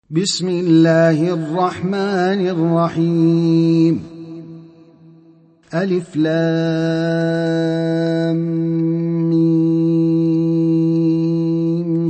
بسم الله الرحمن الرحيم. ألف لام ميم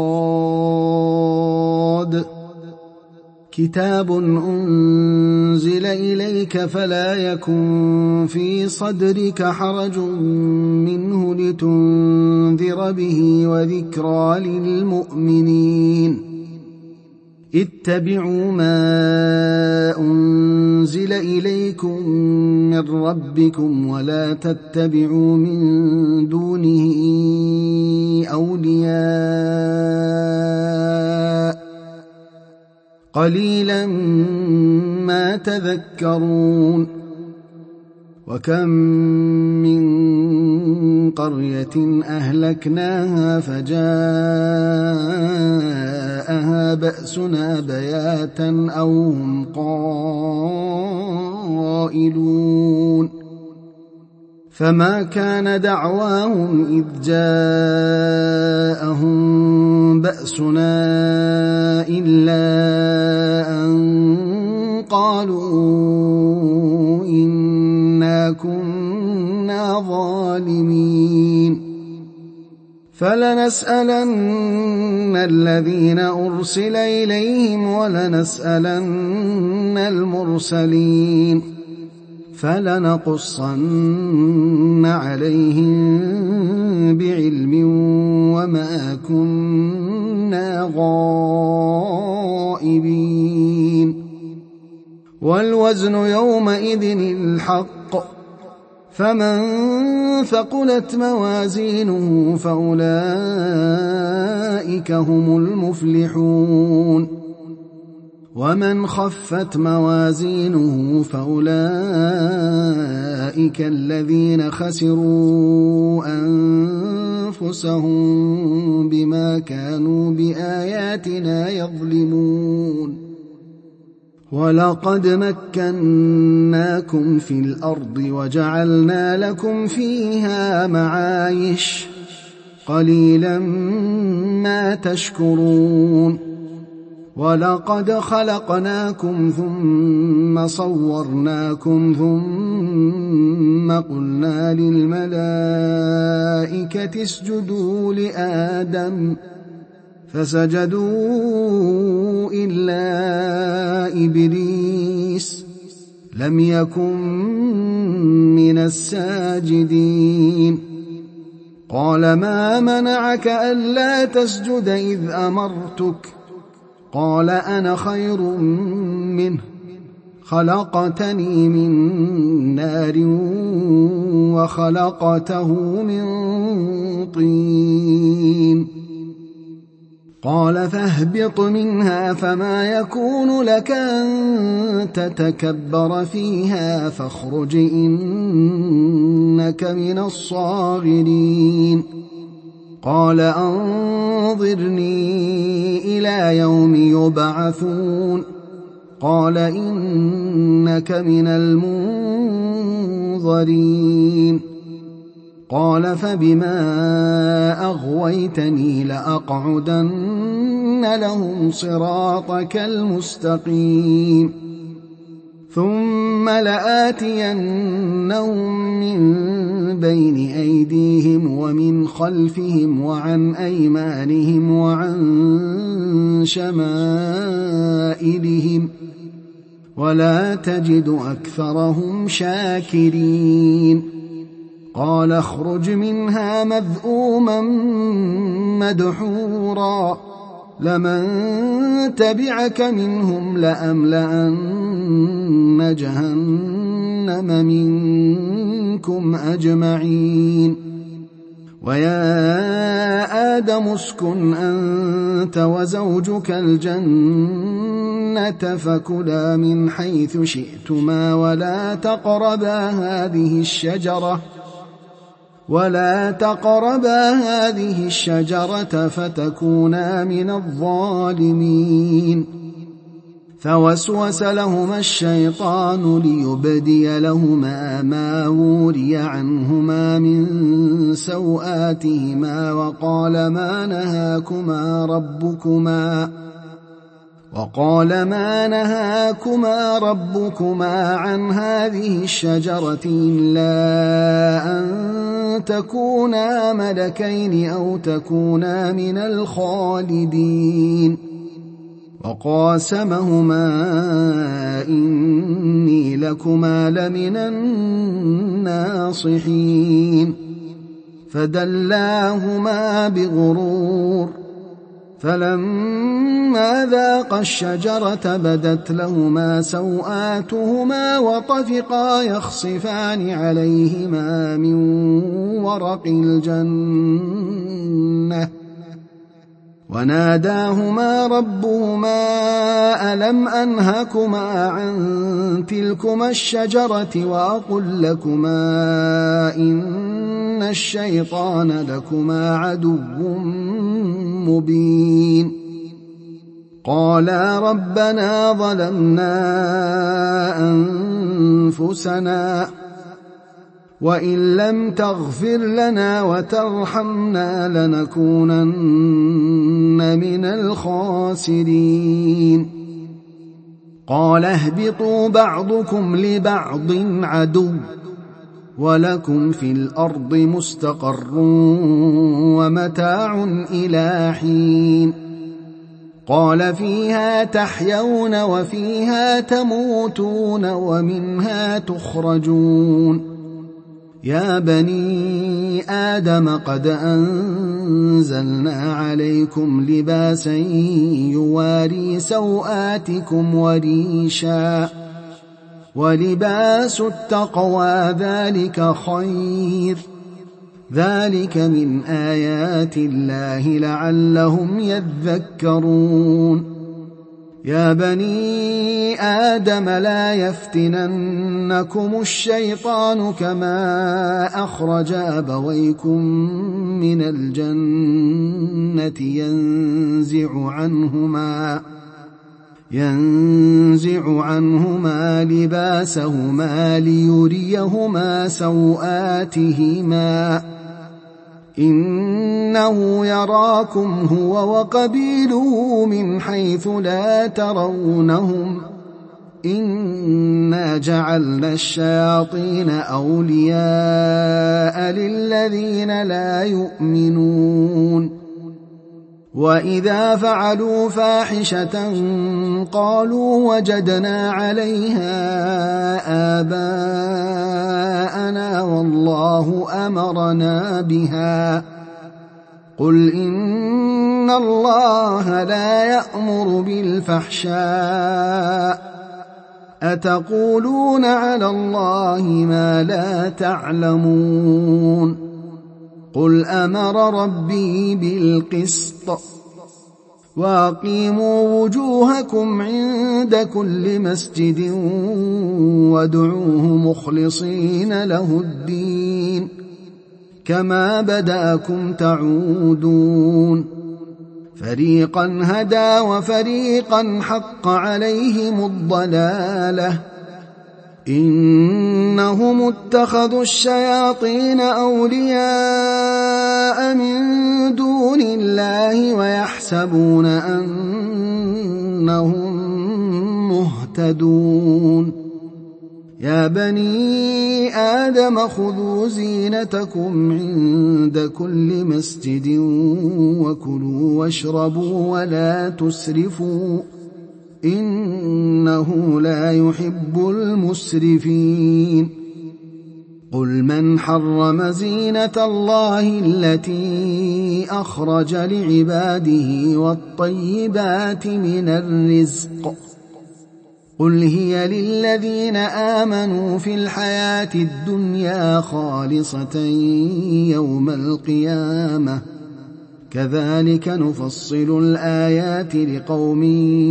صاد. كتاب أنزل إليك فلا يكن في صدرك حرج منه لتنذر به وذكرى للمؤمنين. اتبعوا ما أنزل إليكم من ربكم ولا تتبعوا من دونه أولياء قليلا ما تذكرون. وكم من قرية أهلكناها فجاءها بأسنا بياتا أو هم قائلون. فما كان دعواهم إذ جاءهم بأسنا إلا أن قالوا إنا كنا ظالمين. فلنسألن الذين أرسل إليهم ولنسألن المرسلين فلنقصن عليهم بعلم وما كنا غائبين. والوزن يومئذ الحق فمن ثقلت موازينه فأولئك هم المفلحون ومن خفت موازينه فأولئك الذين خسروا أنفسهم بما كانوا بآياتنا يظلمون. ولقد مكناكم في الأرض وجعلنا لكم فيها معايش قليلا ما تشكرون. ولقد خلقناكم ثم صورناكم ثم قلنا للملائكة اسجدوا لآدم فسجدوا إلا إبليس لم يكن من الساجدين. قال ما منعك ألا تسجد إذ أمرتك؟ قال أنا خير منه خلقتني من نار وخلقته من طين. قال فاهبط منها فما يكون لك أن تتكبر فيها فاخرج إنك من الصاغرين. قال أنظرني إلى يوم يبعثون. قال إنك من المنظرين. قال فبما أغويتني لأقعدن لهم صراطك المستقيم ثم لآتينهم من بين أيديهم ومن خلفهم وعن أيمانهم وعن شمائلهم ولا تجد أكثرهم شاكرين. قال اخرج منها مذءوما مدحورا لمن تبعك منهم لأملأن جهنم منكم أجمعين. ويا آدم اسكن أنت وزوجك الجنة فكلا من حيث شئتما ولا تقربا هذه الشجرة فتكونا من الظالمين. فوسوس لهما الشيطان ليبدي لهما ما وري عنهما من سوآتهما وقال ما نهاكما ربكما عن هذه الشجرة إلا أن تكونا ملكين أو تكونا من الخالدين وقاسمهما إني لكما لمن الناصحين فدلاهما بغرور فلما ذاقا الشجرة بدت لهما سوآتهما وطفقا يخصفان عليهما من ورق الجنة وناداهما ربهما ألم أنهكما عن تلكما الشجرة وأقل لكما إن الشيطان لكما عدو مبين قالا ربنا ظلمنا أنفسنا وإن لم تغفر لنا وترحمنا لنكونن من الخاسرين قال اهبطوا بعضكم لبعض عدو ولكم في الأرض مستقر ومتاع إلى حين قال فيها تحيون وفيها تموتون ومنها تخرجون يا بني آدم قد أنزلنا عليكم لباسا يواري سوآتكم وريشا ولباس التقوى ذلك خير ذلك من آيات الله لعلهم يذكرون يا بني آدم لا يفتننكم الشيطان كما أخرج أبويكم من الجنة ينزع عنهما لباسهما ليريهما سوآتهما إنه يراكم هو وقبيله من حيث لا ترونهم إنا جعلنا الشياطين أولياء للذين لا يؤمنون وإذا فعلوا فاحشة قالوا وجدنا عليها آباءنا والله أمرنا بها قل إن الله لا يأمر بالفحشاء أتقولون على الله ما لا تعلمون قل أمر ربي بالقسط وأقيموا وجوهكم عند كل مسجد وادعوه مخلصين له الدين كما بدأكم تعودون فريقا هدى وفريقا حق عليهم الضلالة إنهم اتخذوا الشياطين أولياء من دون الله ويحسبون أنهم مهتدون يا بني آدم خذوا زينتكم عند كل مسجد وكلوا واشربوا ولا تسرفوا إنه لا يحب المسرفين قل من حرم زينة الله التي أخرج لعباده والطيبات من الرزق قل هي للذين آمنوا في الحياة الدنيا خالصة يوم القيامة كذلك نفصل الآيات لقوم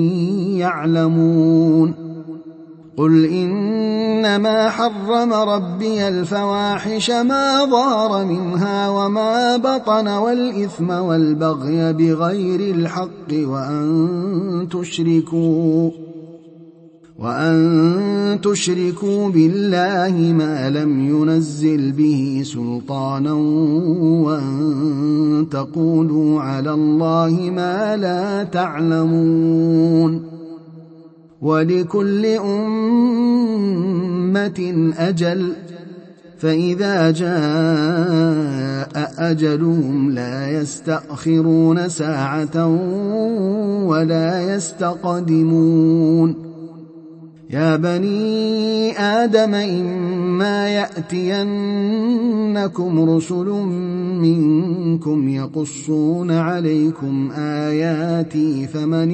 يعلمون قل إنما حرم ربي الفواحش ما ظهر منها وما بطن والإثم والبغي بغير الحق وأن تشركوا بالله ما لم ينزل به سلطانا وأن تقولوا على الله ما لا تعلمون ولكل أمة أجل فإذا جاء أجلهم لا يستأخرون ساعة ولا يستقدمون يا بني آدم إما يأتينكم رسل منكم يقصون عليكم آياتي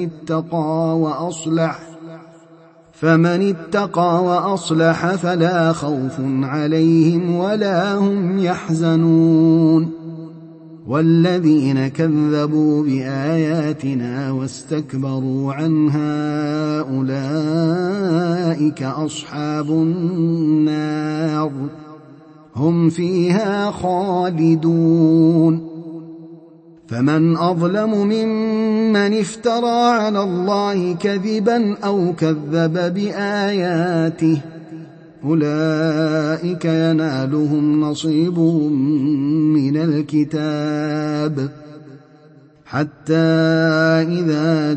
فمن اتقى وأصلح فلا خوف عليهم ولا هم يحزنون والذين كذبوا بآياتنا واستكبروا عنها أولئك أصحاب النار هم فيها خالدون فمن أظلم ممن افترى على الله كذبا أو كذب بآياته أولئك ينالهم نصيبهم من الكتاب حتى إذا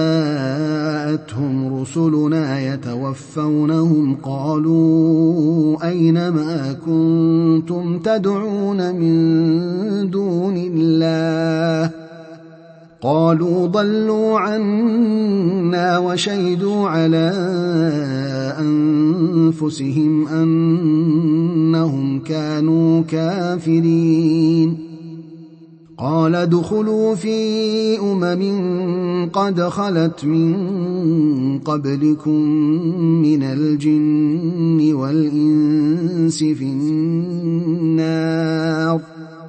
جاءتهم رسلنا يتوفونهم قالوا أين ما كنتم تدعون من دون الله قالوا ضلوا عنا وشهدوا على أنفسهم أنهم كانوا كافرين قال ادخلوا في قد خلت من قبلكم من الجن والإنس في النار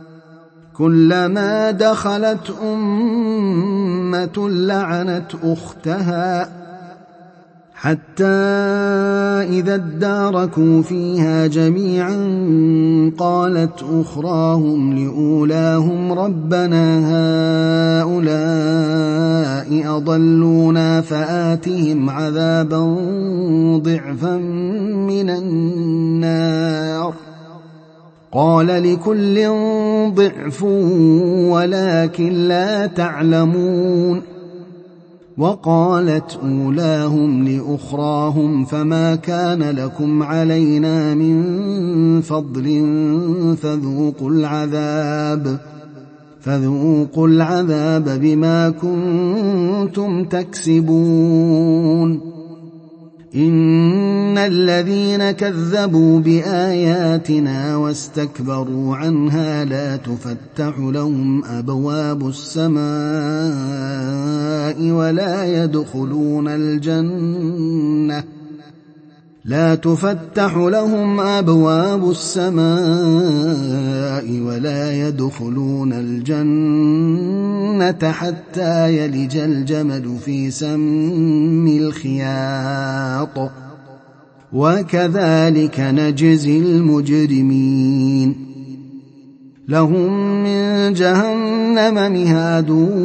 كلما دخلت أمة لعنت أختها حتى إذا اداركوا فيها جميعا قالت أخراهم لأولاهم ربنا هؤلاء أضلونا فآتهم عذابا ضعفا من النار قال لكل ضعف ولكن لا تعلمون وقالت أولاهم لأخراهم فما كان لكم علينا من فضل فذوقوا العذاب بما كنتم تكسبون إن الذين كذبوا بآياتنا واستكبروا عنها لا تفتح لهم أبواب السماء ولا يدخلون الجنة حتى يلج الجمل في سم الخياط وكذلك نجزي المجرمين لهم من جهنم مهاد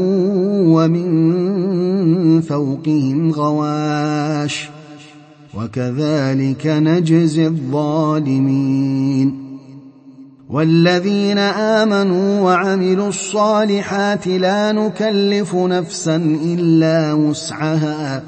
ومن فوقهم غواش وكذلك نجزي الظالمين والذين آمنوا وعملوا الصالحات لا نكلف نفسا إلا وسعها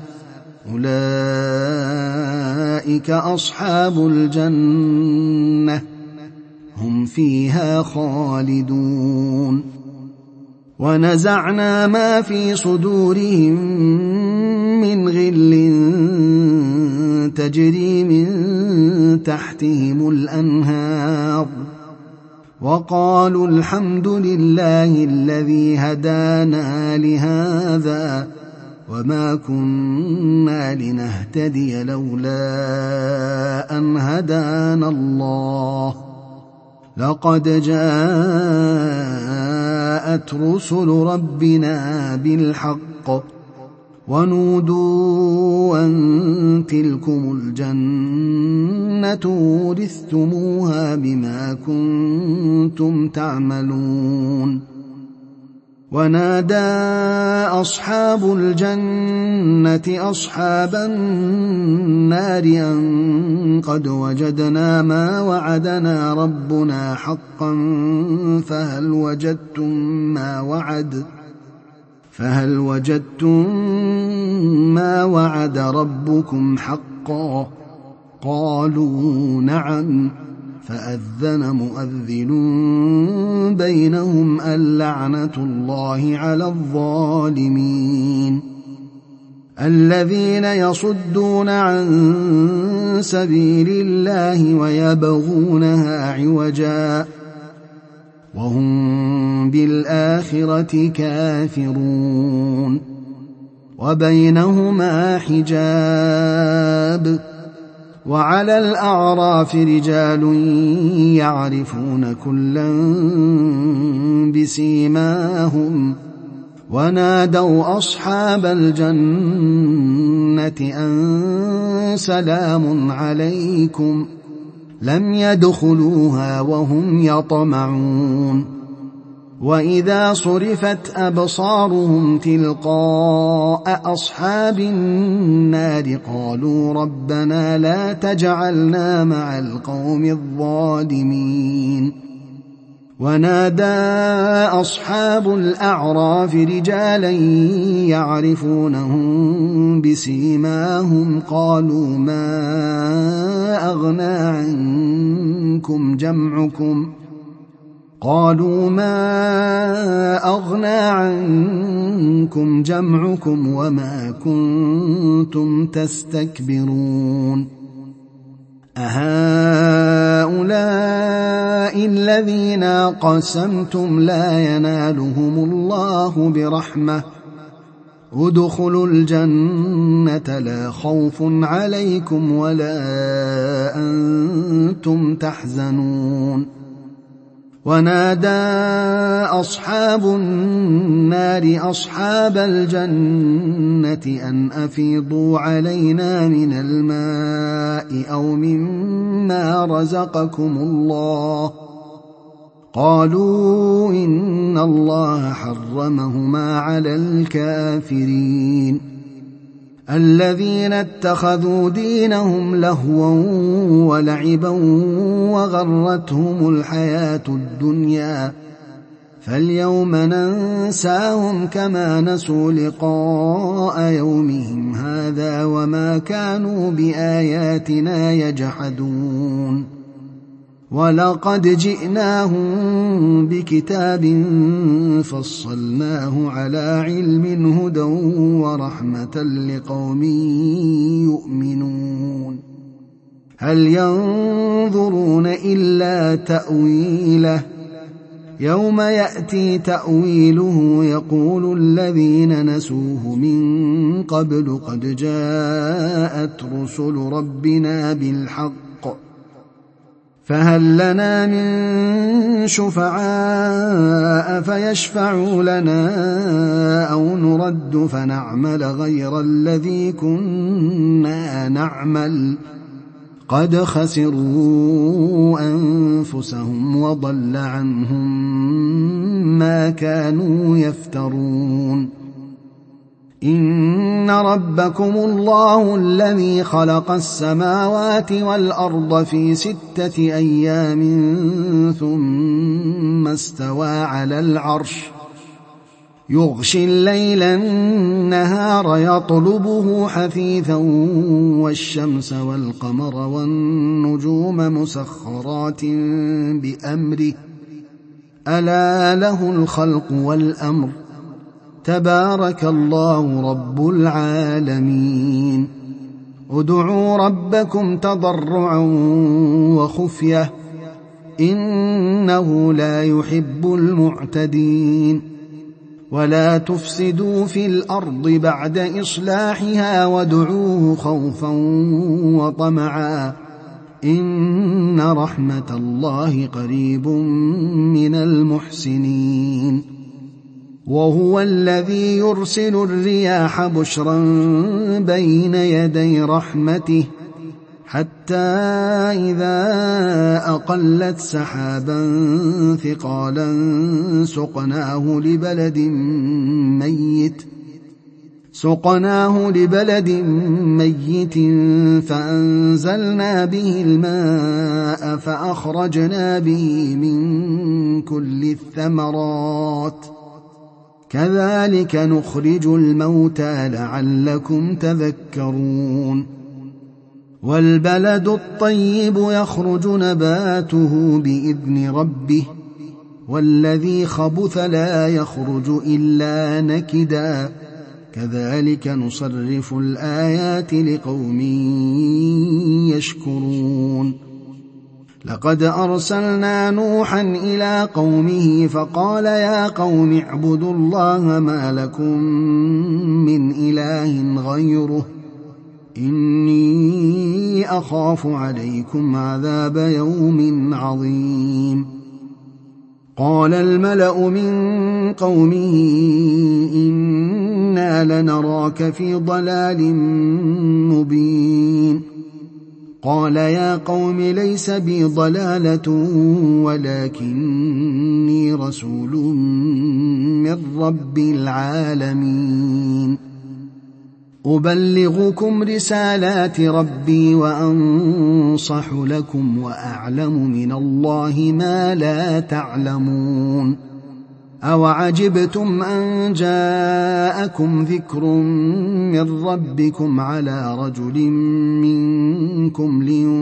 أولئك أصحاب الجنة هم فيها خالدون ونزعنا ما في صدورهم من غل تجري من تحتهم الأنهار وقالوا الحمد لله الذي هدانا لهذا وما كنا لنهتدي لولا أن هدانا الله لقد جاءت رسل ربنا بالحق ونودوا أن تلكم الجنة ورثتموها بما كنتم تعملون ونادى أصحاب الجنة أصحاب النار أن قد وجدنا ما وعدنا ربنا حقا فهل وجدتم ما وعد ربكم حقا؟ قالوا نعم. فأذن مؤذن بينهم اللعنة الله على الظالمين الذين يصدون عن سبيل الله ويبغونها عوجا وهم بالآخرة كافرون وبينهما حجاب وعلى الأعراف رجال يعرفون كلا بسيماهم ونادوا أصحاب الجنة أن سلام عليكم لم يدخلوها وهم يطمعون وإذا صرفت أبصارهم تلقاء أصحاب النار قالوا ربنا لا تجعلنا مع القوم الظالمين ونادى أصحاب الأعراف رجالا يعرفونهم بسيماهم قالوا ما أغنى عنكم جمعكم وما كنتم تستكبرون أهؤلاء الذين قسمتم لا ينالهم الله برحمة ادخلوا الجنة لا خوف عليكم ولا أنتم تحزنون ونادى أصحاب النار أصحاب الجنة أن أفيضوا علينا من الماء أو مما رزقكم الله قالوا إن الله حرمهما على الكافرين الذين اتخذوا دينهم لهوا ولعبا وغرتهم الحياة الدنيا فاليوم ننساهم كما نسوا لقاء يومهم هذا وما كانوا بآياتنا يجحدون ولقد جئناهم بكتاب فصلناه على علم هدى ورحمة لقوم يؤمنون هل ينظرون إلا تأويله يوم يأتي تأويله يقول الذين نسوه من قبل قد جاءت رسل ربنا بالحق فهل لنا من شفعاء فيشفعوا لنا أو نرد فنعمل غير الذي كنا نعمل قد خسروا أنفسهم وضل عنهم ما كانوا يفترون إن ربكم الله الذي خلق السماوات والأرض في 6 أيام ثم استوى على العرش يغشي الليل النهار يطلبه حثيثا والشمس والقمر والنجوم مسخرات بأمره ألا له الخلق والأمر تبارك الله رب العالمين ادعوا ربكم تضرعا وخفية إنه لا يحب المعتدين ولا تفسدوا في الأرض بعد إصلاحها وادعوه خوفا وطمعا إن رحمة الله قريب من المحسنين وهو الذي يرسل الرياح بشرا بين يدي رحمته حتى إذا أقلت سحابا ثقالا سقناه لبلد ميت فأنزلنا به الماء فأخرجنا به من كل الثمرات كذلك نخرج الموتى لعلكم تذكرون والبلد الطيب يخرج نباته بإذن ربه والذي خبث لا يخرج إلا نكدا كذلك نصرف الآيات لقوم يشكرون لقد أرسلنا نوحا إلى قومه فقال يا قوم اعبدوا الله ما لكم من إله غيره إني أخاف عليكم عذاب يوم عظيم قال الملأ من قومه إنا لنراك في ضلال مبين قال يا قوم ليس بي ضلالة ولكني رسول من رب العالمين أبلغكم رسالات ربي وأنصح لكم وأعلم من الله ما لا تعلمون أوعجبتم أن جاءكم ذكر من ربكم على رجل منكم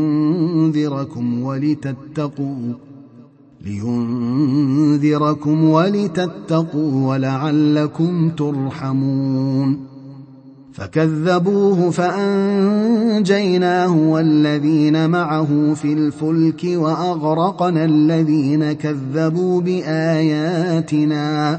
لينذركم ولتتقوا ولعلكم ترحمون فكذبوه فأنجيناه والذين معه في الفلك وأغرقنا الذين كذبوا بآياتنا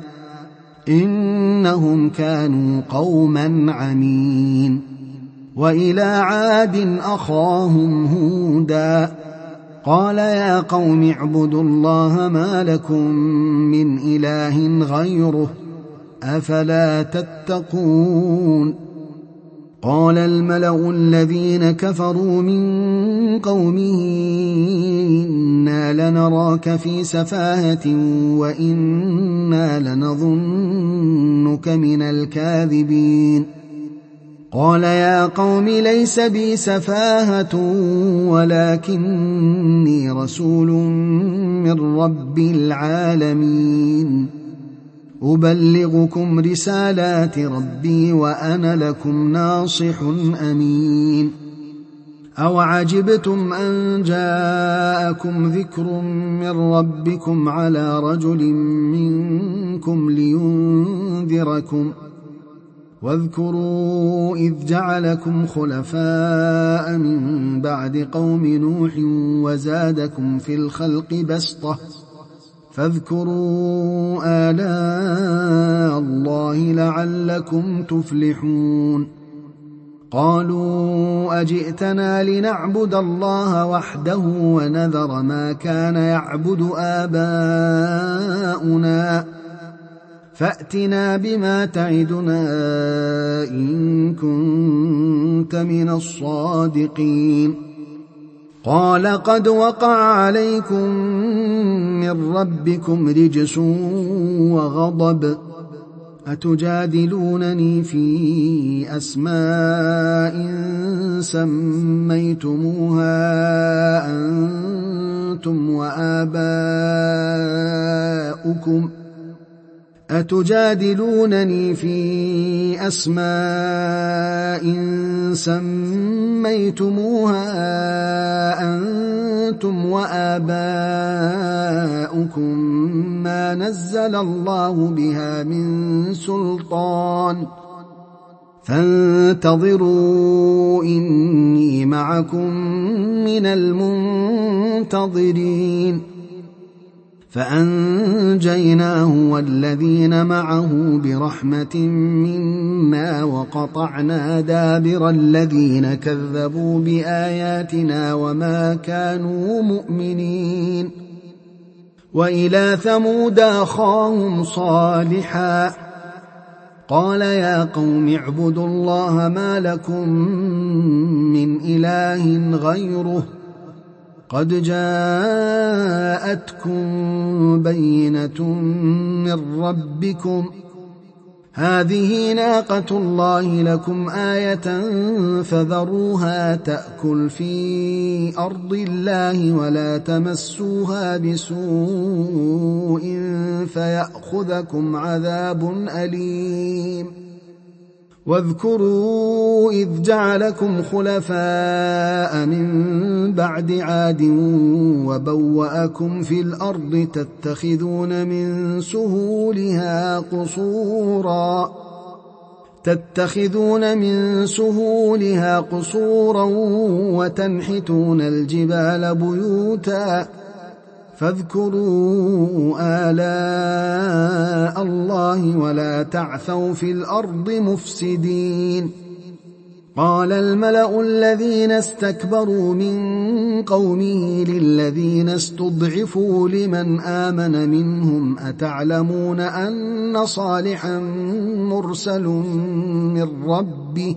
إنهم كانوا قوما عمين وإلى عاد أخاهم هودا قال يا قوم اعبدوا الله ما لكم من إله غيره أفلا تتقون قال الملأ الذين كفروا من قومه إنا لنراك في سفاهة وإنا لنظنك من الكاذبين قال يا قوم ليس بي سفاهة ولكني رسول من رب العالمين أبلغكم رسالات ربي وأنا لكم ناصح أمين أوعجبتم أن جاءكم ذكر من ربكم على رجل منكم لينذركم واذكروا إذ جعلكم خلفاء من بعد قوم نوح وزادكم في الخلق بسطة فاذكروا آلاء الله لعلكم تفلحون قالوا أجئتنا لنعبد الله وحده ونذر ما كان يعبد آباؤنا فأتنا بما تعدنا إن كنت من الصادقين قال قد وقع عليكم من ربكم رجس وغضب أتجادلونني في أسماء سميتموها أنتم وآباؤكم ما نزل الله بها من سلطان فانتظروا إني معكم من المنتظرين فأنجيناه والذين معه برحمة منا وقطعنا دابر الذين كذبوا بآياتنا وما كانوا مؤمنين وإلى ثمود أخاهم صالحا قال يا قوم اعبدوا الله ما لكم من إله غيره قد جاءتكم بينة من ربكم هذه ناقة الله لكم آية فذروها تأكل في أرض الله ولا تمسوها بسوء فيأخذكم عذاب أليم واذكروا إذ جعلكم خلفاء من بعد عاد وبوأكم في الأرض تتخذون من سهولها قصورا وتنحتون الجبال بيوتا فاذكروا آلاء الله ولا تعثوا في الأرض مفسدين قال الملأ الذين استكبروا من قومه للذين استضعفوا لمن آمن منهم أتعلمون أن صالحا مرسل من ربه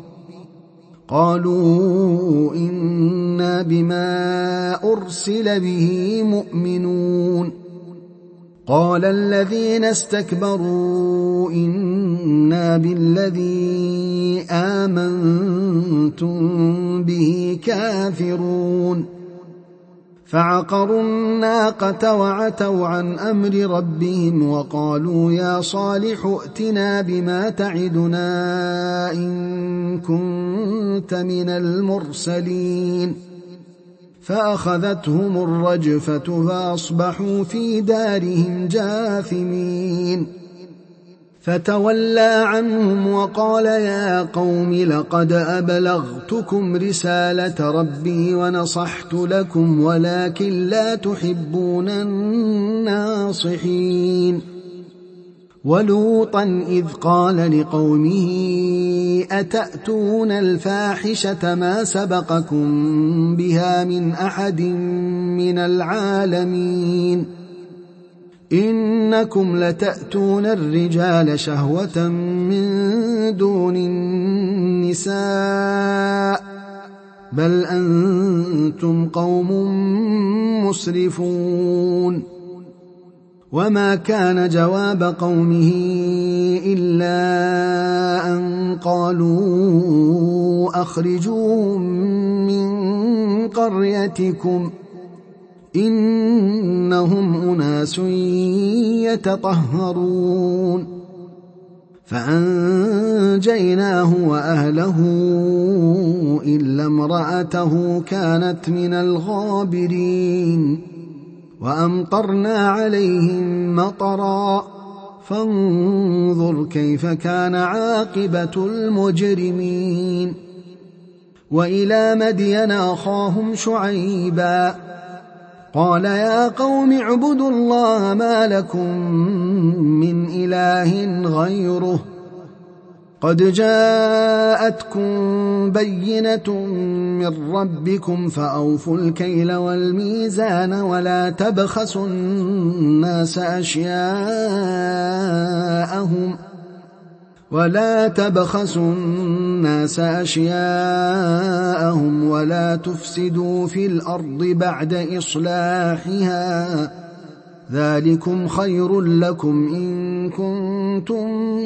قالوا إنا بما أرسل به مؤمنون قال الذين استكبروا إنا بالذي آمنتم به كافرون فعقروا الناقة وعتوا عن أمر ربهم وقالوا يا صالح ائتنا بما تعدنا إن كنت من المرسلين فأخذتهم الرجفة فأصبحوا في دارهم جاثمين فتولى عنهم وقال يا قوم لقد أبلغتكم رسالة ربي ونصحت لكم ولكن لا تحبون الناصحين ولوطا إذ قال لقومه أتأتون الفاحشة ما سبقكم بها من أحد من العالمين إنكم لتأتون الرجال شهوة من دون النساء بل أنتم قوم مسرفون وما كان جواب قومه إلا أن قالوا أخرجوهم من قريتكم إنهم أناس يتطهرون فأنجيناه وأهله إلا امرأته كانت من الغابرين وأمطرنا عليهم مطرا فانظر كيف كان عاقبة المجرمين وإلى مدين أخاهم شعيبا قال يا قوم اعبدوا الله ما لكم من إله غيره قد جاءتكم بينة من ربكم فأوفوا الكيل والميزان ولا تبخسوا الناس أشياءهم ولا تفسدوا في الأرض بعد إصلاحها ذلكم خير لكم إن كنتم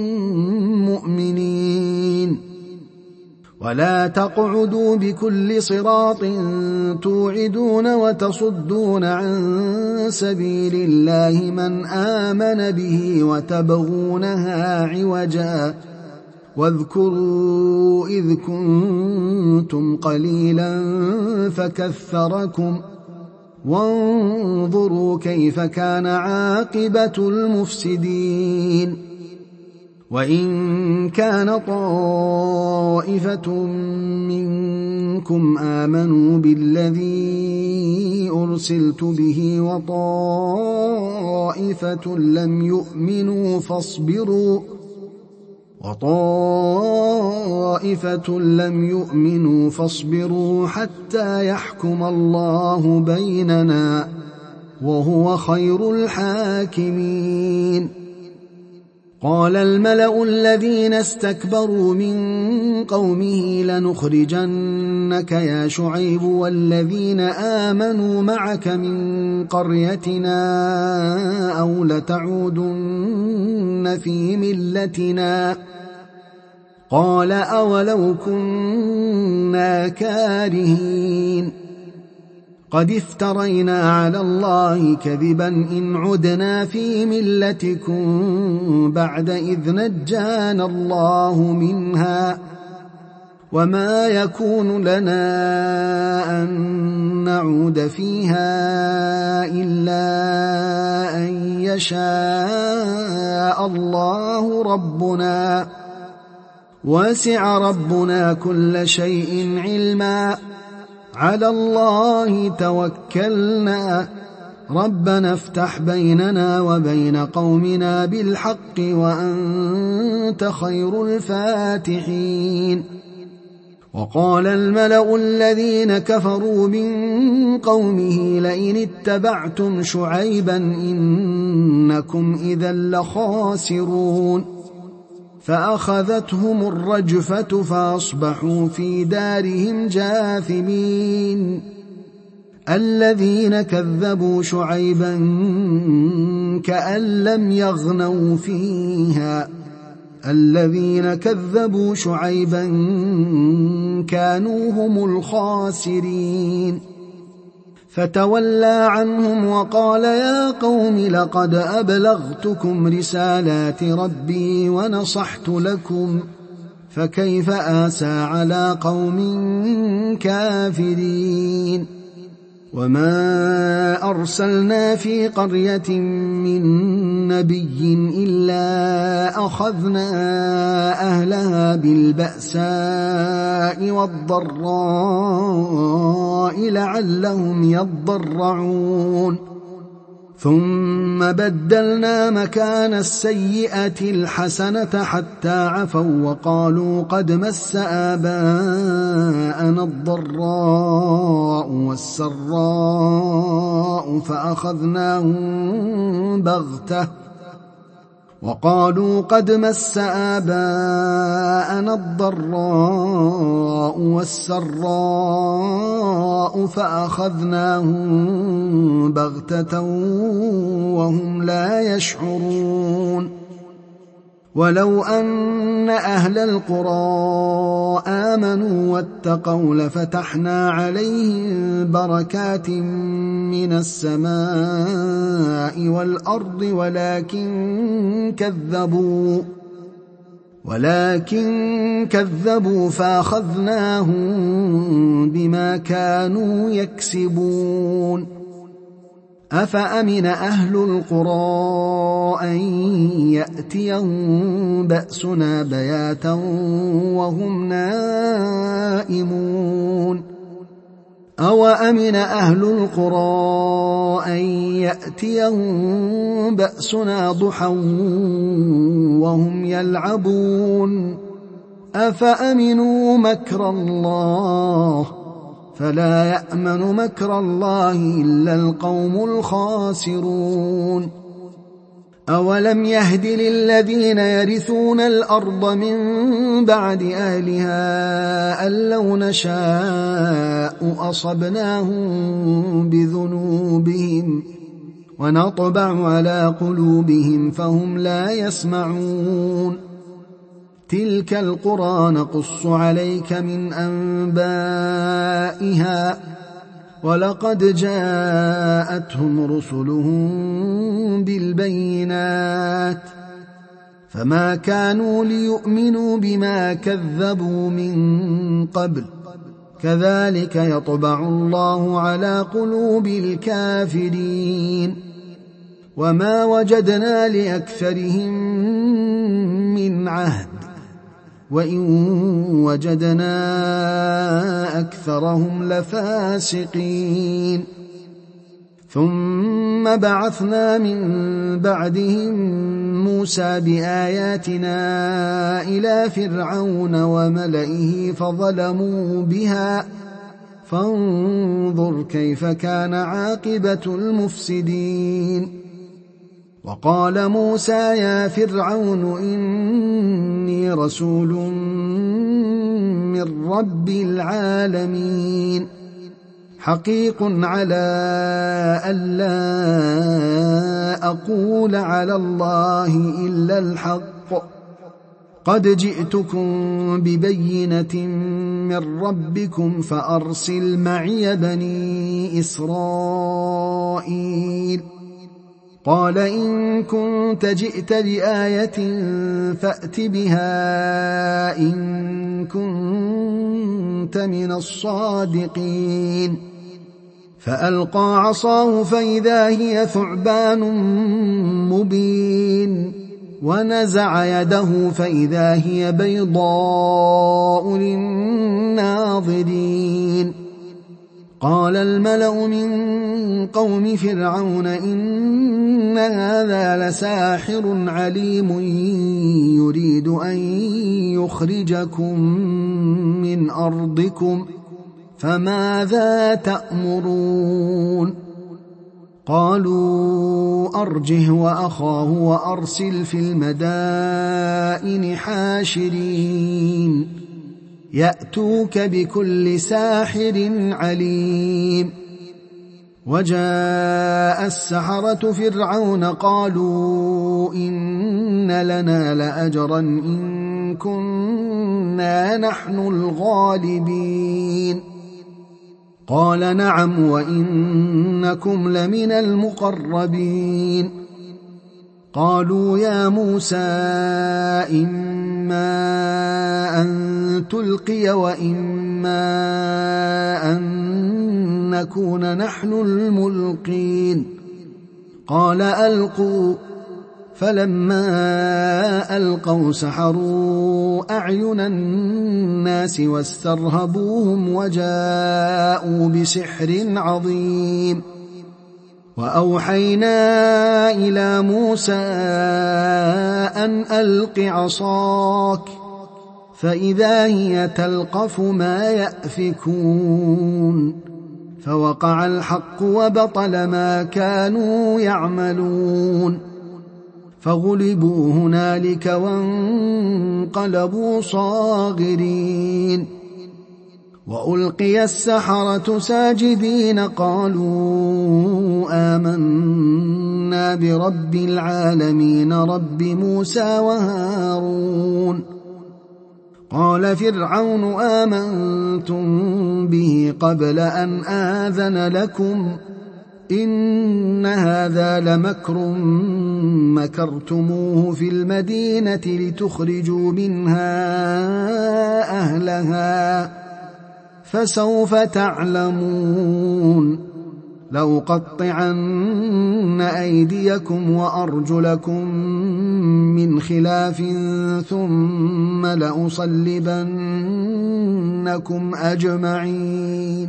مؤمنين ولا تقعدوا بكل صراط توعدون وتصدون عن سبيل الله من آمن به وتبغونها عوجا واذكروا إذ كنتم قليلا فكثركم وانظروا كيف كان عاقبة المفسدين وإن كان طائفة منكم آمنوا بالذي أرسلت به وطائفة لم يؤمنوا فاصبروا حتى يحكم الله بيننا وهو خير الحاكمين قال الملأ الذين استكبروا من قومه لنخرجنك يا شعيب والذين آمنوا معك من قريتنا أو لتعودن في ملتنا قال أولو كنا كارهين قد افترينا على الله كذبا إن عدنا في ملتكم بعد إذ نجانا الله منها وما يكون لنا أن نعود فيها إلا أن يشاء الله ربنا وسع ربنا كل شيء علما على الله توكلنا ربنا افتح بيننا وبين قومنا بالحق وأنت خير الفاتحين وقال الملأ الذين كفروا من قومه لئن اتبعتم شعيبا إنكم إذا لخاسرون فأخذتهم الرجفة فأصبحوا في دارهم جاثمين الذين كذبوا شعيبا كأن لم يغنوا فيها الذين كذبوا شعيبا كانوا هم الخاسرين فتولى عنهم وقال يا قوم لقد أبلغتكم رسالات ربي ونصحت لكم فكيف آسى على قوم كافرين وما أرسلنا في قرية من نبي إلا أخذنا أهلها بالبأساء والضراء لعلهم يضرعون ثم بدلنا مكان السيئة الحسنة حتى عفوا وقالوا قد مس آباءنا الضراء والسراء فأخذناهم بغتة وقالوا قد مس آباءنا الضراء والسراء فأخذناهم بغتة وهم لا يشعرون ولو أن أهل القرى آمنوا واتقوا لفتحنا عليهم بركات من السماء والأرض ولكن كذبوا فأخذناهم بما كانوا يكسبون أفأمن أهل القرى أن يأتيهم بأسنا بياتا وهم نائمون أوأمن أهل القرى أن يأتيهم بأسنا ضحى وهم يلعبون أفأمنوا مكر الله فلا يأمن مكر الله إلا القوم الخاسرون أولم يهد للذين يرثون الأرض من بعد أهلها أن لو نشاء أصبناهم بذنوبهم ونطبع على قلوبهم فهم لا يسمعون تلك القرى نقص عليك من أنبائها ولقد جاءتهم رسلهم بالبينات فما كانوا ليؤمنوا بما كذبوا من قبل كذلك يطبع الله على قلوب الكافرين وما وجدنا لأكثرهم من عهد وإن وجدنا أكثرهم لفاسقين ثم بعثنا من بعدهم موسى بآياتنا إلى فرعون وملئه فظلموا بها فانظر كيف كان عاقبة المفسدين وقال موسى يا فرعون إني رسول من رب العالمين حقيق على ألا أقول على الله إلا الحق قد جئتكم ببينة من ربكم فأرسل معي بني إسرائيل قال إن كنت جئت بآية فأت بها إن كنت من الصادقين فألقى عصاه فإذا هي ثعبان مبين ونزع يده فإذا هي بيضاء للناظرين قال الملأ من قوم فرعون إن هذا لساحر عليم يريد أن يخرجكم من أرضكم فماذا تأمرون قالوا أرجه وأخاه وأرسل في المدائن حاشرين يأتوك بكل ساحر عليم وجاء السحرة فرعون قالوا إن لنا لأجرا إن كنا نحن الغالبين قال نعم وإنكم لمن المقربين قالوا يا موسى إما أن تلقي وإما أن نكون نحن الملقين قال ألقوا فلما ألقوا سحروا أعين الناس واسترهبوهم وجاءوا بسحر عظيم وأوحينا إلى موسى أن ألق عصاك فإذا هي تلقف ما يأفكون فوقع الحق وبطل ما كانوا يعملون فغلبوا هنالك وانقلبوا صاغرين وألقي السحرة ساجدين قالوا آمنا برب العالمين رب موسى وهارون قال فرعون آمنتم به قبل أن آذن لكم إن هذا لمكر مكرتموه في المدينة لتخرجوا منها أهلها فسوف تعلمون لأقطعن أيديكم وأرجلكم من خلاف ثم لأصلبنكم أجمعين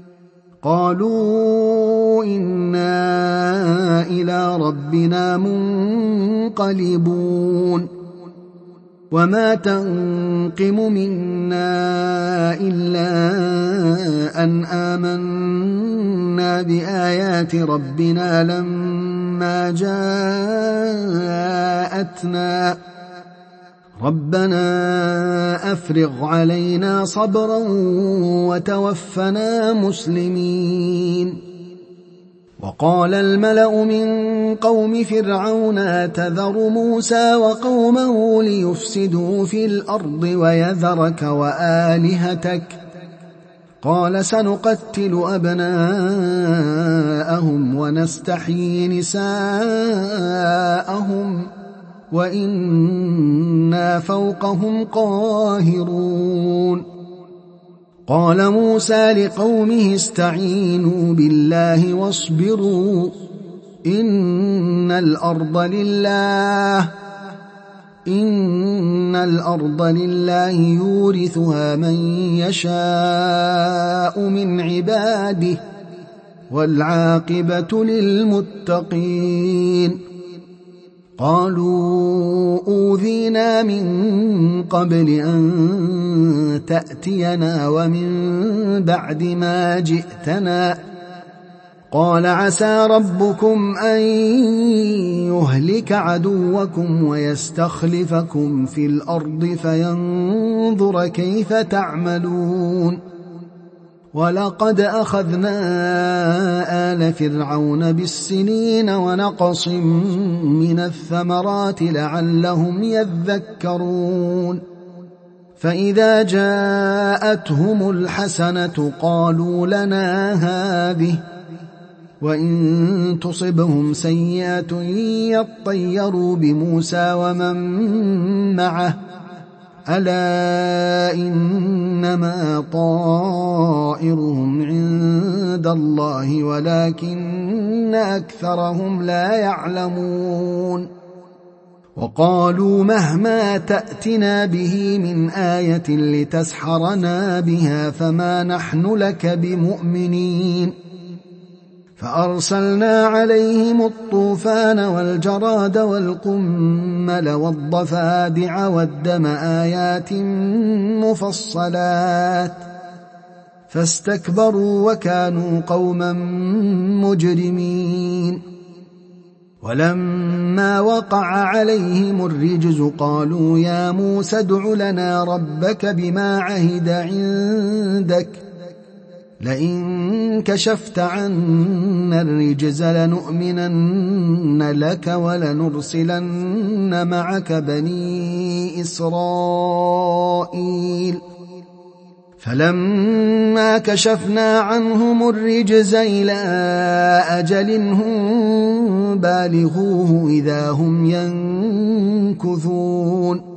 قالوا إنا إلى ربنا منقلبون وما تنقم منا إلا أن آمنا بآيات ربنا لما جاءتنا ربنا أفرغ علينا صبرا وتوفنا مسلمين وقال الملأ من قوم فرعون تذر موسى وقومه ليفسدوا في الأرض ويذرك وآلهتك قال سنقتل أبناءهم ونستحيي نساءهم وإنا فوقهم قاهرون قال موسى لقومه استعينوا بالله واصبروا إن الأرض لله يورثها من يشاء من عباده والعاقبة للمتقين قالوا أوذينا من قبل أن تأتينا ومن بعد ما جئتنا قال عسى ربكم أن يهلك عدوكم ويستخلفكم في الأرض فينظر كيف تعملون ولقد أخذنا آل فرعون بالسنين ونقص من الثمرات لعلهم يذكرون فإذا جاءتهم الحسنة قالوا لنا هذه وإن تصبهم سيئة يطيروا بموسى ومن معه ألا إنما طائرهم عند الله ولكن أكثرهم لا يعلمون وقالوا مهما تأتنا به من آية لتسحرنا بها فما نحن لك بمؤمنين فأرسلنا عليهم الطوفان والجراد والقمل والضفادع والدم آيات مفصلات فاستكبروا وكانوا قوما مجرمين ولما وقع عليهم الرجز قالوا يا موسى ادع لنا ربك بما عهد عندك لئن كشفت عنا الرجز لنؤمنن لك ولنرسلن معك بني إسرائيل فلما كشفنا عنهم الرجز إلى أجل هم بالغوه إذا هم ينكثون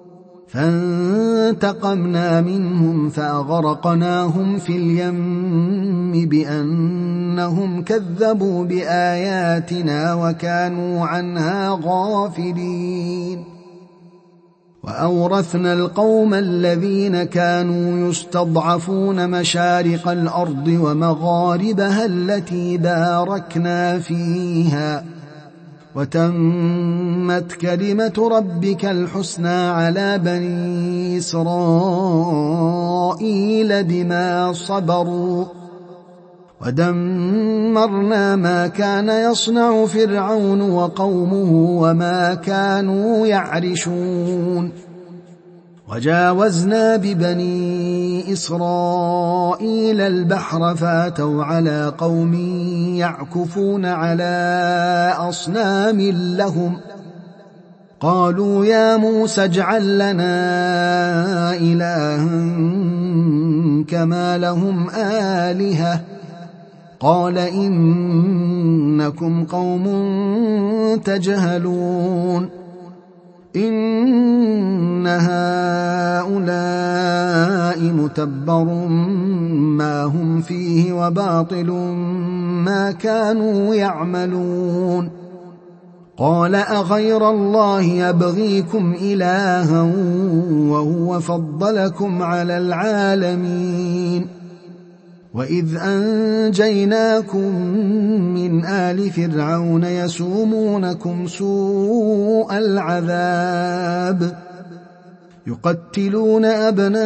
فانتقمنا منهم فأغرقناهم في اليم بأنهم كذبوا بآياتنا وكانوا عنها غافلين وأورثنا القوم الذين كانوا يستضعفون مشارق الأرض ومغاربها التي باركنا فيها وتمت كلمة ربك الحسنى على بني إسرائيل بما صبروا ودمرنا ما كان يصنع فرعون وقومه وما كانوا يعرشون وجاوزنا ببني إسرائيل البحر فاتوا على قوم يعكفون على أصنام لهم قالوا يا موسى اجعل لنا إلها كما لهم آلهة قال إنكم قوم تجهلون إن هؤلاء متبر ما هم فيه وباطل ما كانوا يعملون قال أغير الله يبغيكم إلها وهو فضلكم على العالمين وإذ أنجيناكم من آل فرعون يسومونكم سوء العذاب يقتلون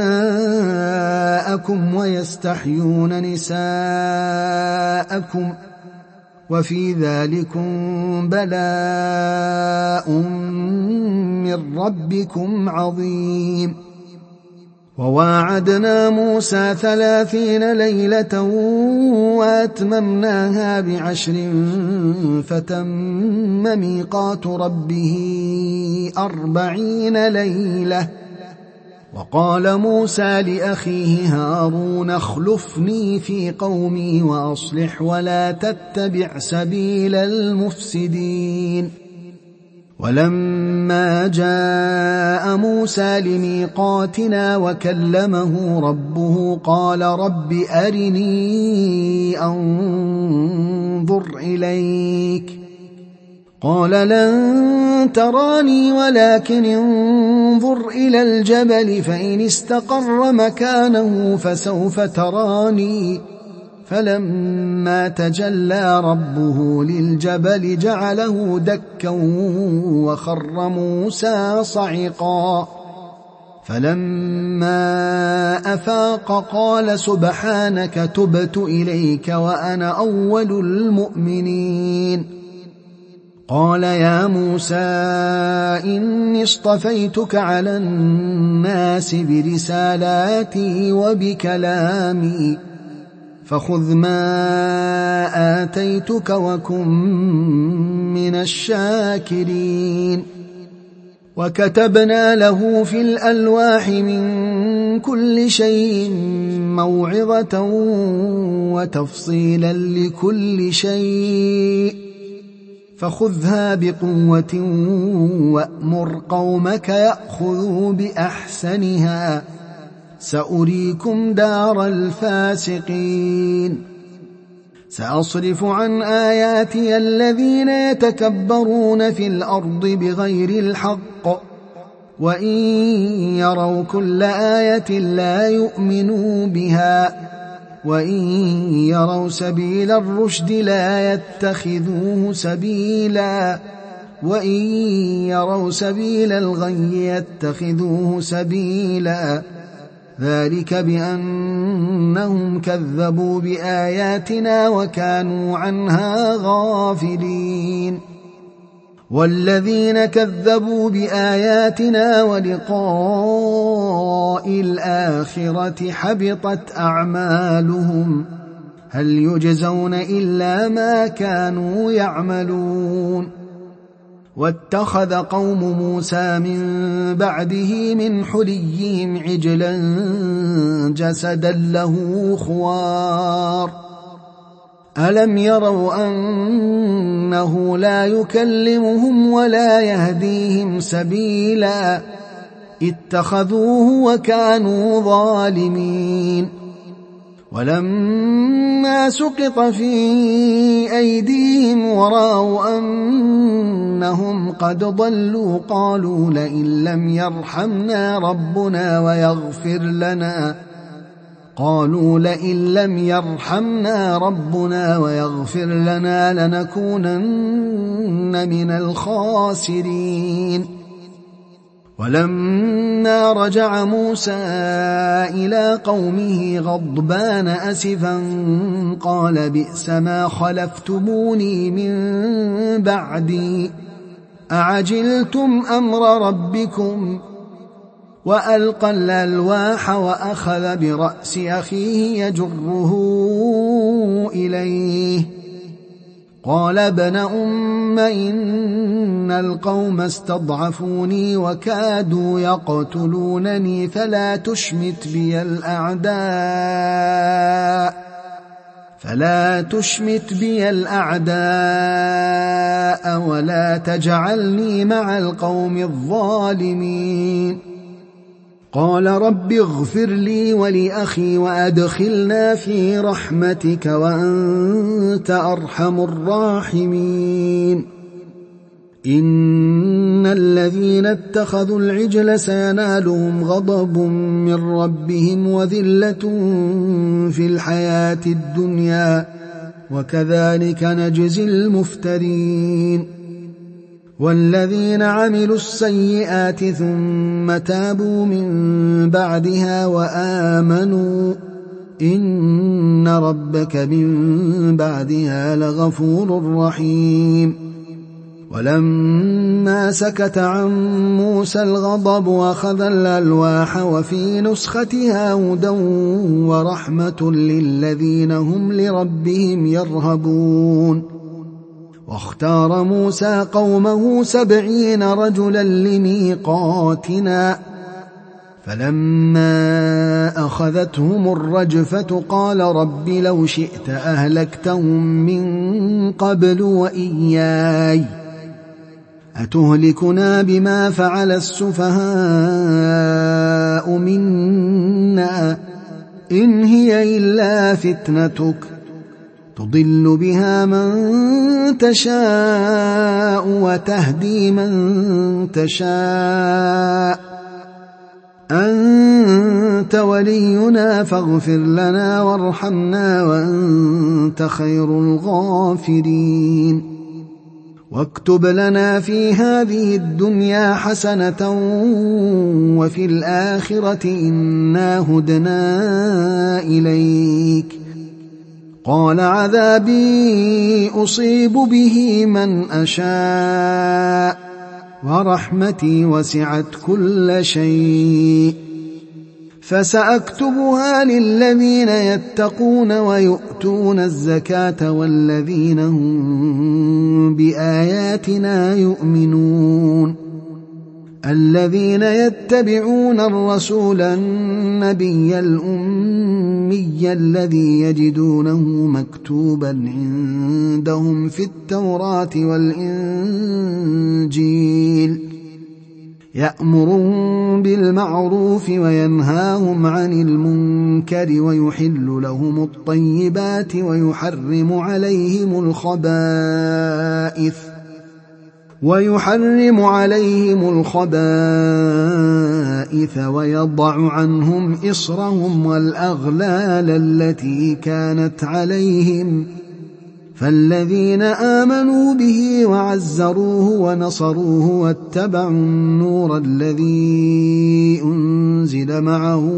أبناءكم ويستحيون نساءكم وفي ذلكم بلاء من ربكم عظيم وواعدنا موسى 30 ليلة وأتممناها ب10 فتم ميقات ربه 40 ليلة وقال موسى لأخيه هارون اخلفني في قومي وأصلح ولا تتبع سبيل المفسدين ولما جاء موسى لميقاتنا وكلمه ربه قال رب أرني أنظر إليك قال لن تراني ولكن انظر إلى الجبل فإن استقر مكانه فسوف تراني فلما تجلى ربه للجبل جعله دكا وخر موسى صعقا فلما أفاق قال سبحانك تبت إليك وأنا أول المؤمنين. قال يا موسى إني اصطفيتك على الناس برسالاتي وبكلامي فخذ ما آتيتك وكن من الشاكرين. وكتبنا له في الألواح من كل شيء موعظة وتفصيلا لكل شيء فخذها بقوة وأمر قومك يأخذوا بأحسنها سأريكم دار الفاسقين. سأصرف عن آياتي الذين يتكبرون في الأرض بغير الحق وإن يروا كل آية لا يؤمنوا بها وإن يروا سبيل الرشد لا يتخذوه سبيلا وإن يروا سبيل الغي يتخذوه سبيلا ذلك بأنهم كذبوا بآياتنا وكانوا عنها غافلين. والذين كذبوا بآياتنا ولقاء الآخرة حبطت أعمالهم هل يجزون إلا ما كانوا يعملون. واتخذ قوم موسى من بعده من حليهم عجلا جسدا له خوار ألم يروا أنه لا يكلمهم ولا يهديهم سبيلا اتخذوه وكانوا ظالمين. ولما سقط في أيديهم ورأوا أنهم قد ضلوا قالوا لئن لم يرحمنا ربنا ويغفر لنا لنكونن من الخاسرين. ولما رجع موسى إلى قومه غضبان أسفا قال بئس ما خلفتموني من بعدي أعجلتم أمر ربكم وألقى الألواح وأخذ برأس أخيه يجره إليه قال ابن أم إن القوم استضعفوني وكادوا يقتلونني فلا تشمت بي الأعداء ولا تجعلني مع القوم الظالمين. قال رب اغفر لي ولأخي وأدخلنا في رحمتك وأنت أرحم الراحمين. إن الذين اتخذوا العجل سينالهم غضب من ربهم وذلة في الحياة الدنيا وكذلك نجزي المفترين. والذين عملوا السيئات ثم تابوا من بعدها وآمنوا إن ربك من بعدها لغفور رحيم. ولما سكت عن موسى الغضب أخذ الألواح وفي نسختها هدى ورحمة للذين هم لربهم يرهبون. واختار موسى قومه 70 رجلا لميقاتنا فلما أخذتهم الرجفة قال رب لو شئت أهلكتهم من قبل وإياي أتهلكنا بما فعل السفهاء منا إن هي إلا فتنتك تضل بها من تشاء وتهدي من تشاء أنت ولينا فاغفر لنا وارحمنا وأنت خير الغافرين. واكتب لنا في هذه الدنيا حسنة وفي الآخرة إنا هدنا إليك. قال عذابي أصيب به من أشاء ورحمتي وسعت كل شيء فسأكتبها للذين يتقون ويؤتون الزكاة والذين هم بآياتنا يؤمنون. الذين يتبعون الرسول النبي الأمي الذي يجدونه مكتوبا عندهم في التوراة والإنجيل يأمرهم بالمعروف وينهاهم عن المنكر ويحل لهم الطيبات ويحرم عليهم الخبائث ويضع عنهم إصرهم والأغلال التي كانت عليهم. فالذين آمنوا به وعزروه ونصروه واتبعوا النور الذي أنزل معه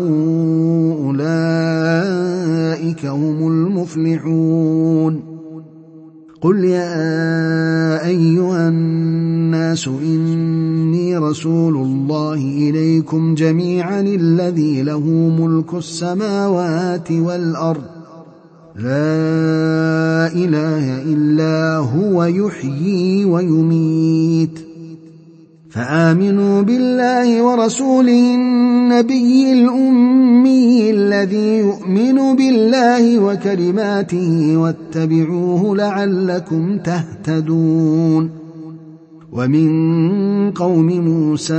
أولئك هم المفلحون. قل يا أيها الناس إني رسول الله إليكم جميعا الذي له ملك السماوات والأرض لا إله إلا هو يحيي ويميت. فآمنوا بالله ورسوله النبي الأمي الذي يؤمن بالله وكلماته واتبعوه لعلكم تهتدون. ومن قوم موسى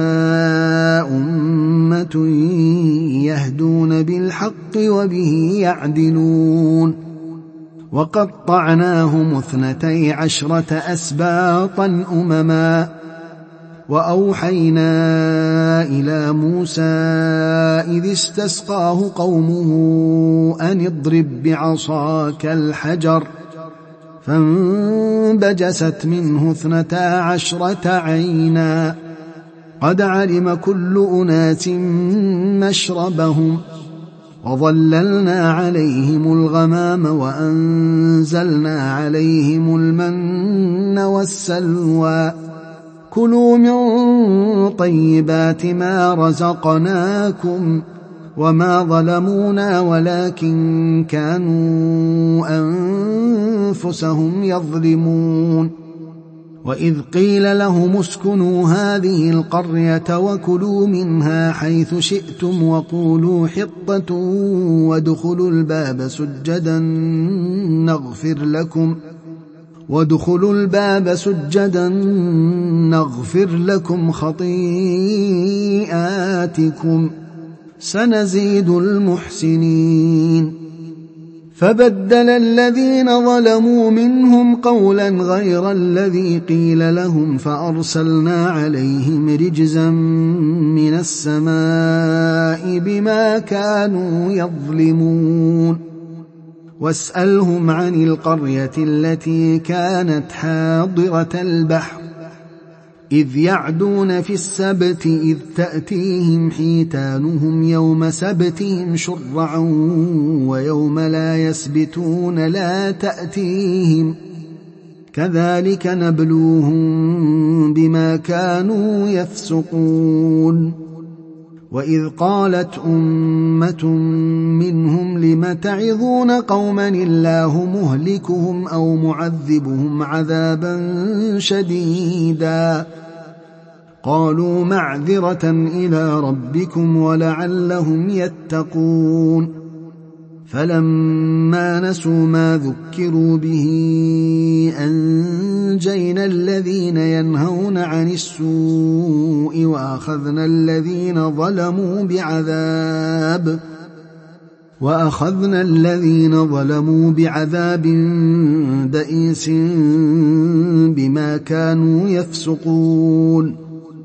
أمة يهدون بالحق وبه يعدلون. وقطعناهم 12 أسباطا أمما وأوحينا إلى موسى إذ استسقاه قومه أن اضرب بعصاك الحجر فانبجست منه 12 عينا قد علم كل أناس مشربهم وظللنا عليهم الغمام وأنزلنا عليهم المن والسلوى كلوا من طيبات ما رزقناكم وما ظلمونا ولكن كانوا أنفسهم يظلمون. وإذ قيل لهم اسكنوا هذه القرية وكلوا منها حيث شئتم وقولوا حطة وادخلوا الباب سجدا نغفر لكم خطيئاتكم سنزيد المحسنين. فبدل الذين ظلموا منهم قولا غير الذي قيل لهم فأرسلنا عليهم رجزا من السماء بما كانوا يظلمون. واسألهم عن القرية التي كانت حاضرة البحر إذ يعدون في السبت إذ تأتيهم حيتانهم يوم سبتهم شرعا ويوم لا يسبتون لا تأتيهم كذلك نبلوهم بما كانوا يفسقون. وإذ قالت أمة منهم لم تعظون قوما الله مهلكهم أو معذبهم عذابا شديدا قالوا معذرة إلى ربكم ولعلهم يتقون. فلما نسوا ما ذكروا به أنجينا الذين ينهون عن السوء وأخذنا الذين ظلموا بعذاب بئيس بما كانوا يفسقون.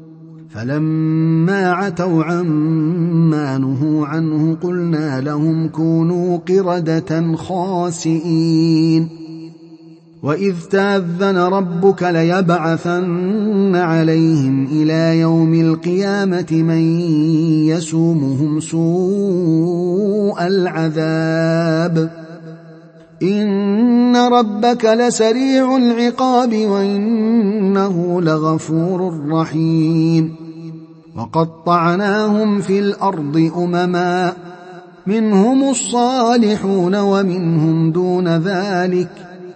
فلما عتوا عما نهوا عنه قلنا لهم كونوا قردة خاسئين. وإذ تأذن ربك ليبعثن عليهم إلى يوم القيامة من يسومهم سوء العذاب إن ربك لسريع العقاب وإنه لغفور رحيم وقطعناهم في الأرض أمما منهم الصالحون ومنهم دون ذلك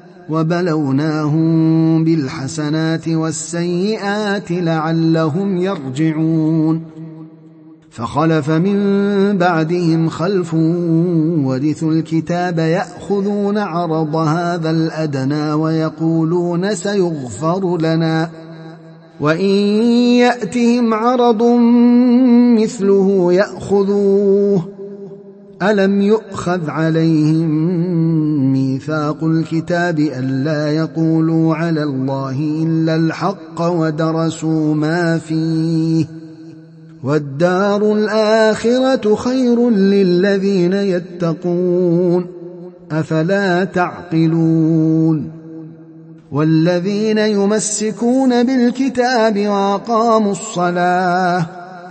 وبلوناهم بالحسنات والسيئات لعلهم يرجعون فخلف من بعدهم خلف ورثوا الكتاب يأخذون عرض هذا الأدنى ويقولون سيغفر لنا وإن يأتهم عرض مثله يأخذوه ألم يؤخذ عليهم ميثاق الكتاب ألا يقولوا على الله إلا الحق ودرسوا ما فيه والدار الآخرة خير للذين يتقون أفلا تعقلون والذين يمسكون بالكتاب وأقاموا الصلاة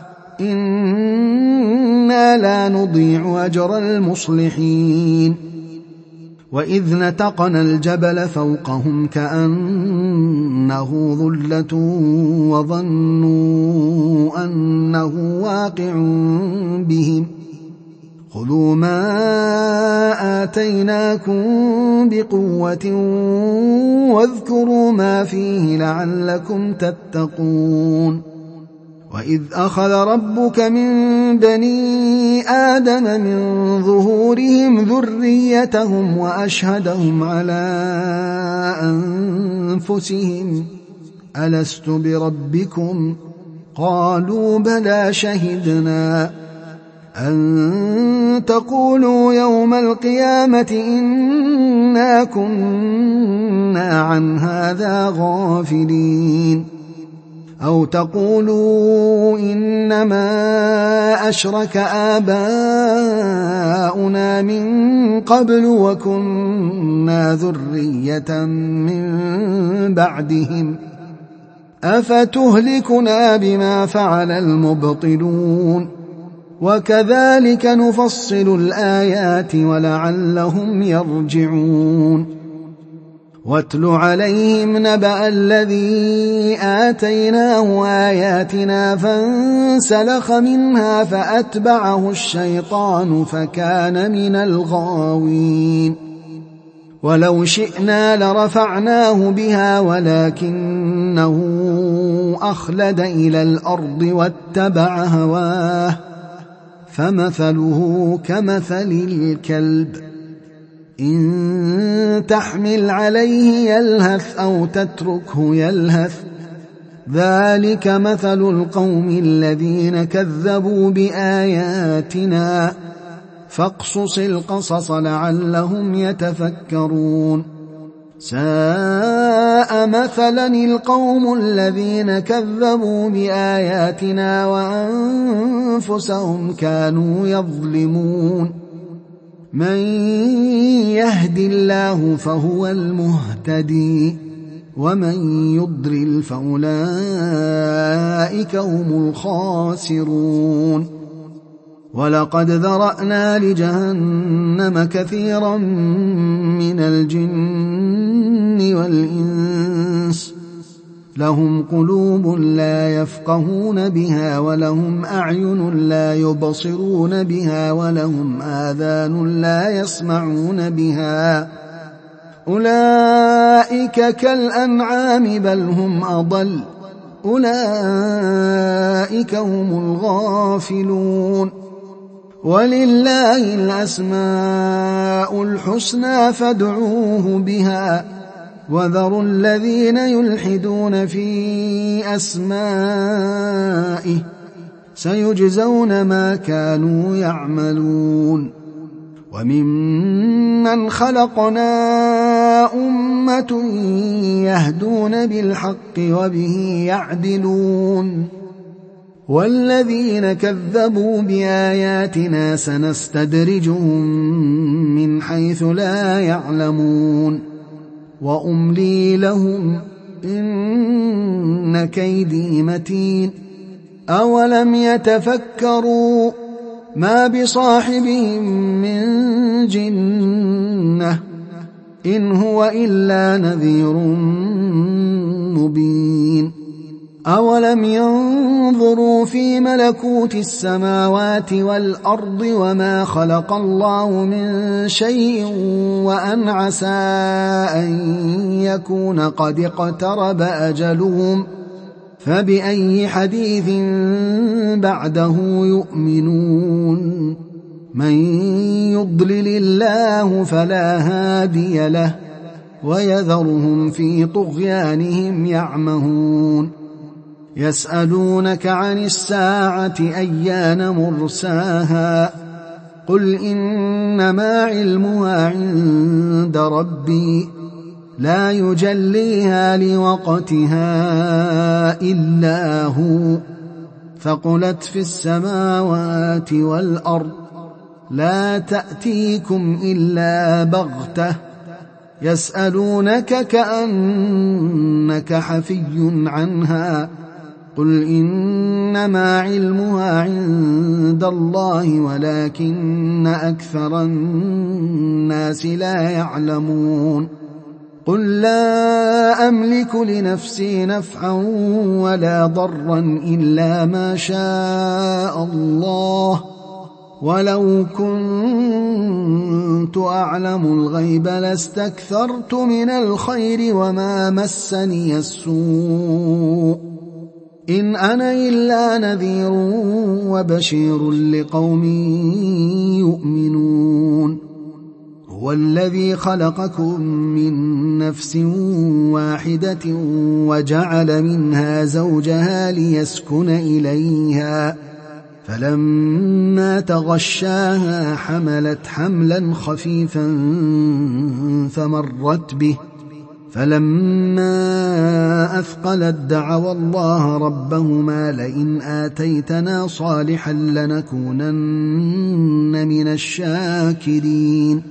إنا لا نضيع أجر المصلحين وإذ نتقنا الجبل فوقهم كأنه ظلة وظنوا أنه واقع بهم خذوا ما آتيناكم بقوة واذكروا ما فيه لعلكم تتقون وإذ أخذ ربك من بني آدم من ظهورهم ذريتهم وأشهدهم على أنفسهم ألست بربكم قالوا بلى شهدنا أن تقولوا يوم القيامة إنا كنا عن هذا غافلين أو تقولوا إنما أشرك آباؤنا من قبل وكنا ذرية من بعدهم أفتهلكنا بما فعل المبطلون وكذلك نفصل الآيات ولعلهم يرجعون واتل عليهم نبأ الذي آتيناه آياتنا فانسلخ منها فأتبعه الشيطان فكان من الغاوين ولو شئنا لرفعناه بها ولكنه أخلد إلى الأرض واتبع هواه فمثله كمثل الكلب إن تحمل عليه يلهث أو تتركه يلهث ذلك مثل القوم الذين كذبوا بآياتنا فاقصص القصص لعلهم يتفكرون ساء مثلا القوم الذين كذبوا بآياتنا وأنفسهم كانوا يظلمون من يهد الله فهو المهتدي ومن يضلل فأولئك هم الخاسرون ولقد ذرأنا لجهنم كثيرا من الجن والإنس لهم قلوب لا يفقهون بها ولهم أعين لا يبصرون بها ولهم آذان لا يسمعون بها أولئك كالأنعام بل هم أضل أولئك هم الغافلون ولله الأسماء الحسنى فادعوه بها وذروا الذين يلحدون في أسمائه سيجزون ما كانوا يعملون وممن خلقنا أمة يهدون بالحق وبه يعدلون والذين كذبوا بآياتنا سنستدرجهم من حيث لا يعلمون وأملي لهم إن كيدي متين أولم يتفكروا ما بصاحبهم من جنة إن هو إلا نذير مبين أولم ينظروا في ملكوت السماوات والأرض وما خلق الله من شيء وأن عسى أن يكون قد اقترب أجلهم فبأي حديث بعده يؤمنون من يضلل الله فلا هادي له ويذرهم في طغيانهم يعمهون يسألونك عن الساعة أيان مرساها قل إنما علمها عند ربي لا يجليها لوقتها إلا هو ثقلت في السماوات والأرض لا تأتيكم إلا بغتة يسألونك كأنك حفي عنها قل إنما علمها عند الله ولكن أكثر الناس لا يعلمون قل لا أملك لنفسي نفعا ولا ضرا إلا ما شاء الله ولو كنت أعلم الغيب لاستكثرت من الخير وما مسني السوء إن أنا إلا نذير وبشير لقوم يؤمنون هو الذي خلقكم من نفس واحدة وجعل منها زوجها ليسكن إليها فلما تغشاها حملت حملا خفيفا فمرت به فلما أثقلت دعوا الله ربهما لئن آتيتنا صالحا لنكونن من الشاكرين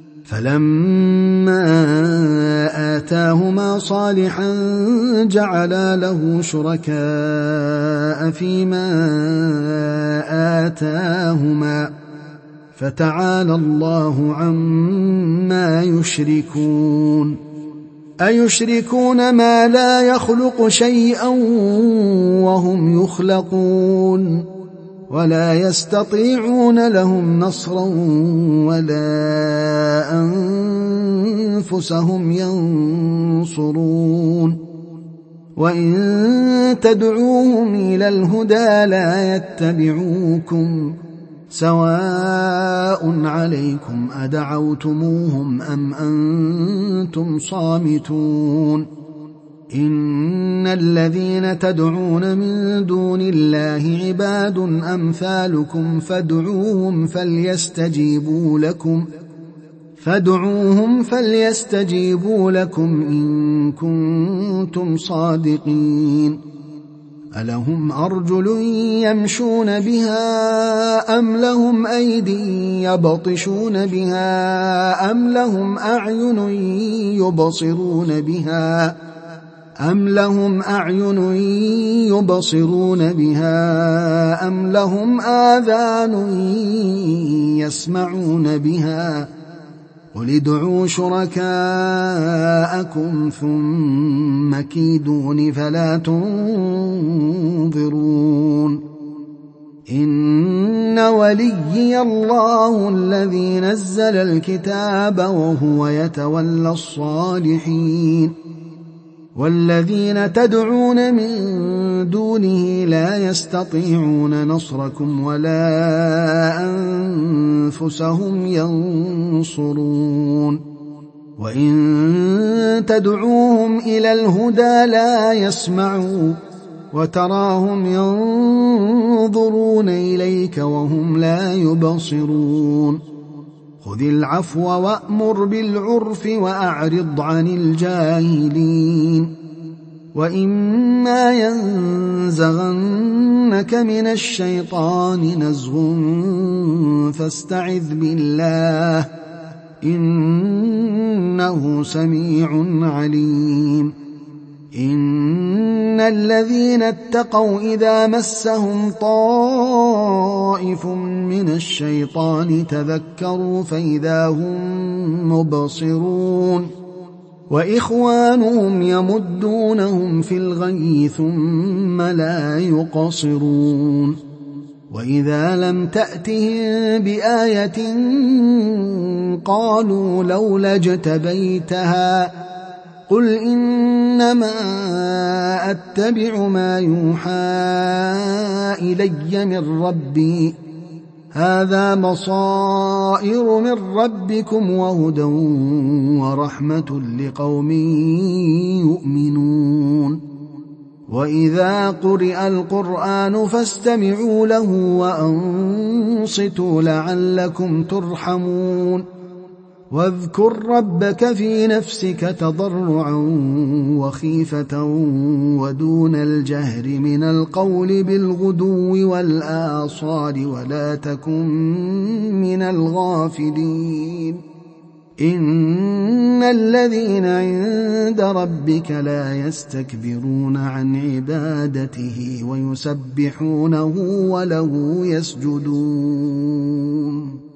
فلما آتاهما صالحا جعلا له شركاء فيما آتاهما فتعالى الله عما يشركون أيشركون ما لا يخلق شيئا وهم يخلقون ولا يستطيعون لهم نصرا ولا أنفسهم ينصرون وإن تدعوهم إلى الهدى لا يتبعوكم سواء عليكم أدعوتموهم أم أنتم صامتون إن الذين تدعون من دون الله عباد أمثالكم فادعوهم فليستجيبوا لكم إن كنتم صادقين ألهم أرجل يمشون بها أم لهم أيدي يبطشون بها أم لهم أعين يبصرون بها أم لهم آذان يسمعون بها قل ادعوا شركاءكم ثم كيدون فلا تنظرون إن وليي الله الذي نزل الكتاب وهو يتولى الصالحين والذين تدعون من دونه لا يستطيعون نصركم ولا أنفسهم ينصرون وإن تدعوهم إلى الهدى لا يسمعوا وتراهم ينظرون إليك وهم لا يبصرون خذ العفو وأمر بالعرف وأعرض عن الجاهلين وإما ينزغنك من الشيطان نزغ فاستعذ بالله إنه إنه سميع عليم إن الذين اتقوا إذا مسهم طائف من الشيطان تذكروا فإذا هم مبصرون وإخوانهم يمدونهم في الغي ثم لا يقصرون وإذا لم تأتهم بآية قالوا لولا اجتبيتها قل إنما أتبع ما يوحى إلي من ربي هذا بصائر من ربكم وهدى ورحمة لقوم يؤمنون وإذا قرئ القرآن فاستمعوا له وأنصتوا لعلكم ترحمون واذكر ربك في نفسك تضرعا وخيفة ودون الجهر من القول بالغدو والآصال ولا تكن من الغافلين إن الذين عند ربك لا يستكبرون عن عبادته ويسبحونه وله يسجدون